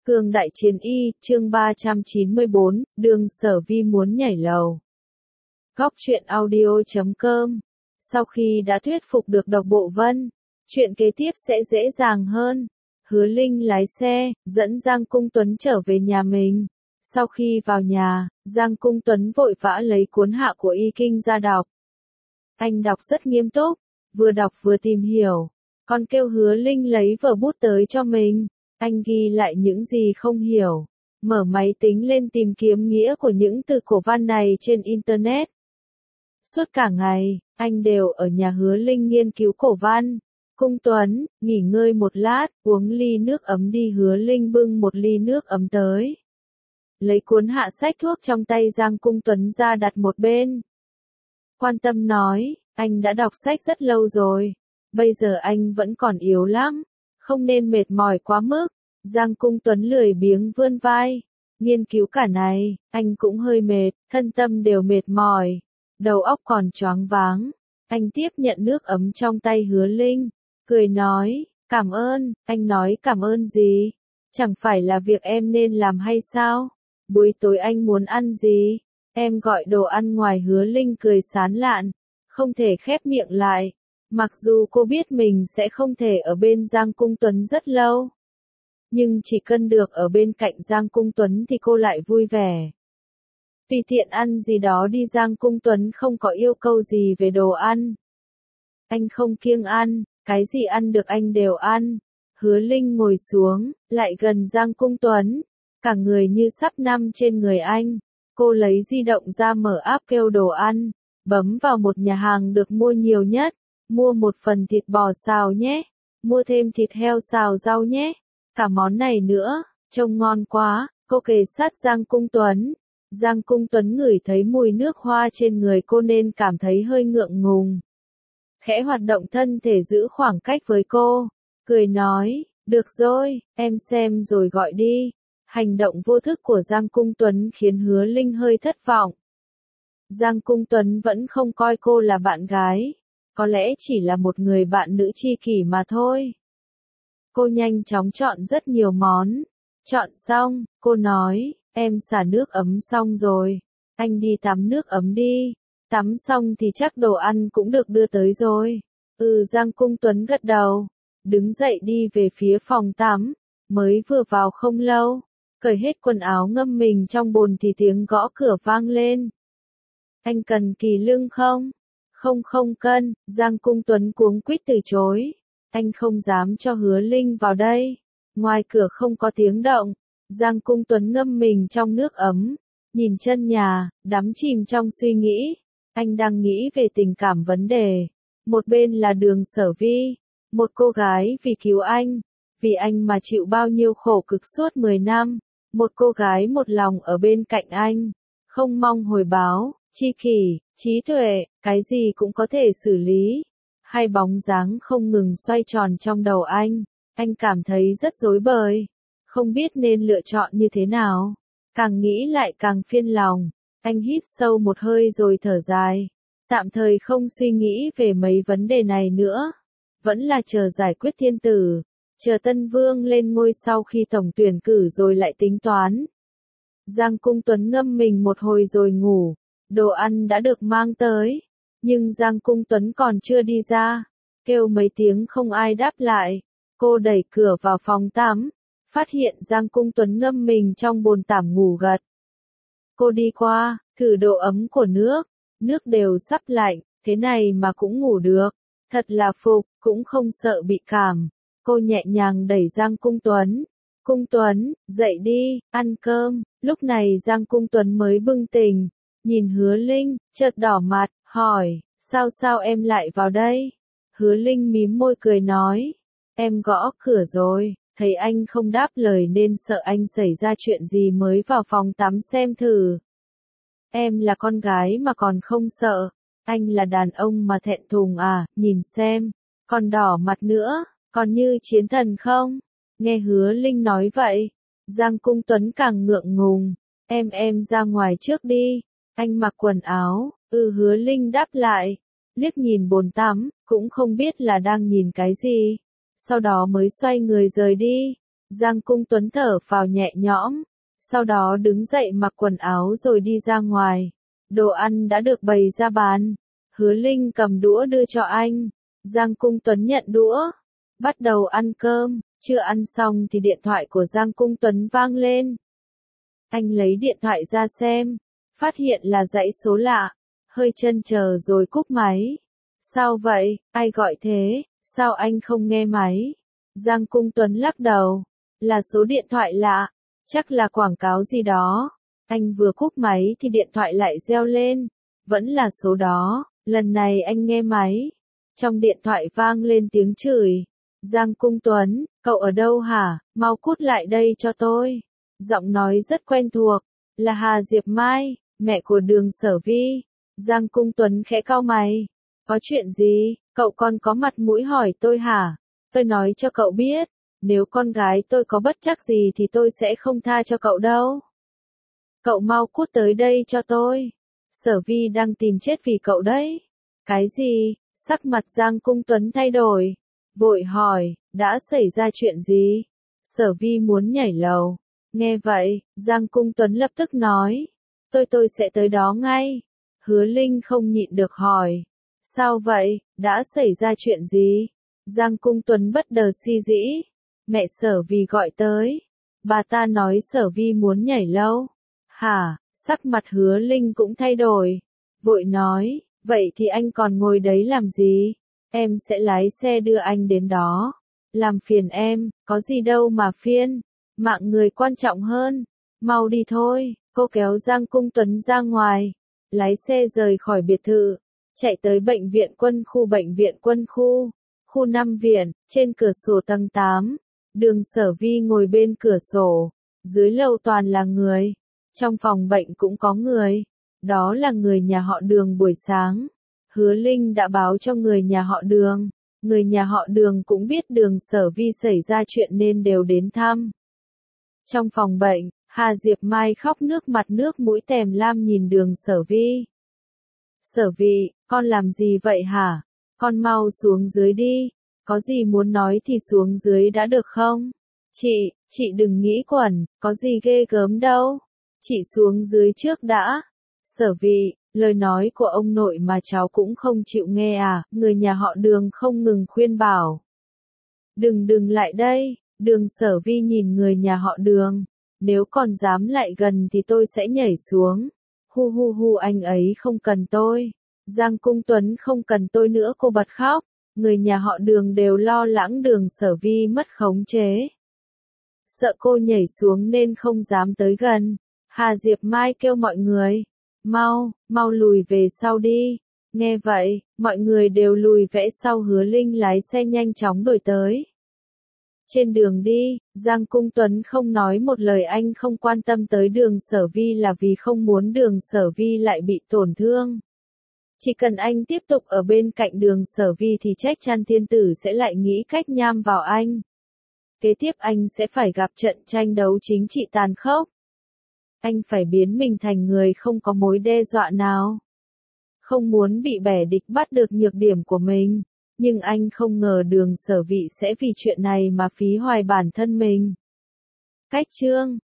Cương Đại Chiến Y, chương 394, Đường Sở Vi muốn nhảy lầu. Góc truyện audio.com. Sau khi đã thuyết phục được Độc Bộ Vân, chuyện kế tiếp sẽ dễ dàng hơn. Hứa Linh lái xe, dẫn Giang Cung Tuấn trở về nhà mình. Sau khi vào nhà, Giang Cung Tuấn vội vã lấy cuốn hạ của Y Kinh ra đọc. Anh đọc rất nghiêm túc, vừa đọc vừa tìm hiểu, còn kêu Hứa Linh lấy vở bút tới cho mình. Anh ghi lại những gì không hiểu, mở máy tính lên tìm kiếm nghĩa của những từ cổ văn này trên Internet. Suốt cả ngày, anh đều ở nhà Hứa Linh nghiên cứu cổ văn. Cung Tuấn, nghỉ ngơi một lát, uống ly nước ấm đi. Hứa Linh bưng một ly nước ấm tới. Lấy cuốn hạ sách thuốc trong tay Giang Cung Tuấn ra đặt một bên. Quan tâm nói, anh đã đọc sách rất lâu rồi, bây giờ anh vẫn còn yếu lắm, không nên mệt mỏi quá mức. Giang Cung Tuấn lười biếng vươn vai. Nghiên cứu cả này, anh cũng hơi mệt, thân tâm đều mệt mỏi, đầu óc còn choáng váng. Anh tiếp nhận nước ấm trong tay Hứa Linh, cười nói, cảm ơn. Anh nói cảm ơn gì? Chẳng phải là việc em nên làm hay sao? Buổi tối anh muốn ăn gì? Em gọi đồ ăn ngoài. Hứa Linh cười sán lạn, không thể khép miệng lại. Mặc dù cô biết mình sẽ không thể ở bên Giang Cung Tuấn rất lâu, nhưng chỉ cần được ở bên cạnh Giang Cung Tuấn thì cô lại vui vẻ. Tùy tiện ăn gì đó đi. Giang Cung Tuấn không có yêu cầu gì về đồ ăn. Anh không kiêng ăn, cái gì ăn được anh đều ăn. Hứa Linh ngồi xuống, lại gần Giang Cung Tuấn, cả người như sắp nằm trên người anh. Cô lấy di động ra mở app kêu đồ ăn, bấm vào một nhà hàng được mua nhiều nhất. Mua một phần thịt bò xào nhé, mua thêm thịt heo xào rau nhé. Cả món này nữa, trông ngon quá. Cô kề sát Giang Cung Tuấn. Giang Cung Tuấn ngửi thấy mùi nước hoa trên người cô nên cảm thấy hơi ngượng ngùng. Khẽ hoạt động thân thể giữ khoảng cách với cô, cười nói, được rồi, em xem rồi gọi đi. Hành động vô thức của Giang Cung Tuấn khiến Hứa Linh hơi thất vọng. Giang Cung Tuấn vẫn không coi cô là bạn gái, có lẽ chỉ là một người bạn nữ tri kỷ mà thôi. Cô nhanh chóng chọn rất nhiều món. Chọn xong, cô nói, em xả nước ấm xong rồi, anh đi tắm nước ấm đi. Tắm xong thì chắc đồ ăn cũng được đưa tới rồi. Giang Cung Tuấn gật đầu, đứng dậy đi về phía phòng tắm. Mới vừa vào không lâu, cởi hết quần áo ngâm mình trong bồn thì tiếng gõ cửa vang lên. Anh cần kỳ lưng không? Không cần. Giang Cung Tuấn cuống quýt từ chối. Anh không dám cho Hứa Linh vào đây. Ngoài cửa không có tiếng động. Giang Cung Tuấn ngâm mình trong nước ấm, nhìn chân nhà, đắm chìm trong suy nghĩ. Anh đang nghĩ về tình cảm vấn đề. Một bên là Đường Sở Vi, một cô gái vì cứu anh, vì anh mà chịu bao nhiêu khổ cực suốt 10 năm. Một cô gái một lòng ở bên cạnh anh, không mong hồi báo, chi kỷ, trí tuệ, cái gì cũng có thể xử lý. Hai bóng dáng không ngừng xoay tròn trong đầu anh cảm thấy rất rối bời, không biết nên lựa chọn như thế nào. Càng nghĩ lại càng phiền lòng, anh hít sâu một hơi rồi thở dài. Tạm thời không suy nghĩ về mấy vấn đề này nữa, vẫn là chờ giải quyết thiên tử, chờ Tân Vương lên ngôi sau khi tổng tuyển cử rồi lại tính toán. Giang Cung Tuấn ngâm mình một hồi rồi ngủ. Đồ ăn đã được mang tới, nhưng Giang Cung Tuấn còn chưa đi ra. Kêu mấy tiếng không ai đáp lại. Cô đẩy cửa vào phòng tắm, phát hiện Giang Cung Tuấn ngâm mình trong bồn tắm ngủ gật. Cô đi qua, thử độ ấm của nước. Nước đều sắp lạnh, thế này mà cũng ngủ được. Thật là phục, cũng không sợ bị cảm. Cô nhẹ nhàng đẩy Giang Cung Tuấn. Cung Tuấn, dậy đi, ăn cơm. Lúc này Giang Cung Tuấn mới bừng tỉnh, nhìn Hứa Linh, chợt đỏ mặt, hỏi, sao em lại vào đây? Hứa Linh mím môi cười nói, em gõ cửa rồi, thấy anh không đáp lời nên sợ anh xảy ra chuyện gì mới vào phòng tắm xem thử. Em là con gái mà còn không sợ, anh là đàn ông mà thẹn thùng à, nhìn xem, còn đỏ mặt nữa, còn như chiến thần không? Nghe Hứa Linh nói vậy, Giang Cung Tuấn càng ngượng ngùng, em ra ngoài trước đi, anh mặc quần áo. Hứa Linh đáp lại, liếc nhìn bồn tắm, cũng không biết là đang nhìn cái gì, sau đó mới xoay người rời đi. Giang Cung Tuấn thở phào nhẹ nhõm, sau đó đứng dậy mặc quần áo rồi đi ra ngoài. Đồ ăn đã được bày ra bàn. Hứa Linh cầm đũa đưa cho anh. Giang Cung Tuấn nhận đũa, bắt đầu ăn cơm. Chưa ăn xong thì điện thoại của Giang Cung Tuấn vang lên. Anh lấy điện thoại ra xem, phát hiện là dãy số lạ, hơi chần chờ rồi cúp máy. Sao vậy, ai gọi thế, sao anh không nghe máy? Giang Cung Tuấn lắc đầu, là số điện thoại lạ, chắc là quảng cáo gì đó. Anh vừa cúp máy thì điện thoại lại reo lên, vẫn là số đó, lần này anh nghe máy. Trong điện thoại vang lên tiếng chửi. Giang Cung Tuấn, cậu ở đâu hả, mau cút lại đây cho tôi. Giọng nói rất quen thuộc, là Hà Diệp Mai, mẹ của Đường Sở Vi. Giang Cung Tuấn khẽ cau mày. Có chuyện gì, cậu còn có mặt mũi hỏi tôi hả? Tôi nói cho cậu biết, nếu con gái tôi có bất trắc gì thì tôi sẽ không tha cho cậu đâu. Cậu mau cút tới đây cho tôi. Sở Vi đang tìm chết vì cậu đấy. Cái gì? Sắc mặt Giang Cung Tuấn thay đổi. Vội hỏi, đã xảy ra chuyện gì? Sở Vi muốn nhảy lầu. Nghe vậy, Giang Cung Tuấn lập tức nói. Tôi sẽ tới đó ngay. Hứa Linh không nhịn được hỏi. Sao vậy, đã xảy ra chuyện gì? Giang Cung Tuấn bất đờ si dĩ. Mẹ Sở Vi gọi tới. Bà ta nói Sở Vi muốn nhảy lầu. Hả, sắc mặt Hứa Linh cũng thay đổi. Vội nói, vậy thì anh còn ngồi đấy làm gì? Em sẽ lái xe đưa anh đến đó. Làm phiền em, có gì đâu mà phiền. Mạng người quan trọng hơn. Mau đi thôi. Cô kéo Giang Cung Tuấn ra ngoài. Lái xe rời khỏi biệt thự. Chạy tới bệnh viện quân khu. Khu 5 viện, trên cửa sổ tầng 8. Đường Sở Vi ngồi bên cửa sổ. Dưới lầu toàn là người. Trong phòng bệnh cũng có người. Đó là người nhà họ Đường buổi sáng. Hứa Linh đã báo cho người nhà họ Đường. Người nhà họ Đường cũng biết Đường Sở Vi xảy ra chuyện nên đều đến thăm. Trong phòng bệnh, Hà Diệp Mai khóc nước mặt nước mũi tèm lam nhìn Đường Sở Vi. Sở Vi, con làm gì vậy hả? Con mau xuống dưới đi. Có gì muốn nói thì xuống dưới đã được không? Chị đừng nghĩ quẩn, có gì ghê gớm đâu. Chị xuống dưới trước đã. Sở Vi, lời nói của ông nội mà cháu cũng không chịu nghe à? Người nhà họ Đường không ngừng khuyên bảo. Đừng lại đây. Đường Sở Vi nhìn người nhà họ Đường. Nếu còn dám lại gần thì tôi sẽ nhảy xuống. Hu anh ấy không cần tôi. Giang Cung Tuấn không cần tôi nữa, cô bật khóc. Người nhà họ Đường đều lo lắng Đường Sở Vi mất khống chế. Sợ cô nhảy xuống nên không dám tới gần. Hà Diệp Mai kêu mọi người. Mau lùi về sau đi. Nghe vậy, mọi người đều lùi vẽ sau. Hứa Linh lái xe nhanh chóng đuổi tới. Trên đường đi, Giang Cung Tuấn không nói một lời. Anh không quan tâm tới Đường Sở Vi là vì không muốn Đường Sở Vi lại bị tổn thương. Chỉ cần anh tiếp tục ở bên cạnh Đường Sở Vi thì chắc chắn thiên tử sẽ lại nghĩ cách nham vào anh. Kế tiếp anh sẽ phải gặp trận tranh đấu chính trị tàn khốc. Anh phải biến mình thành người không có mối đe dọa nào. Không muốn bị bẻ địch bắt được nhược điểm của mình. Nhưng anh không ngờ Đường Sở Vi sẽ vì chuyện này mà phí hoài bản thân mình. Cách chương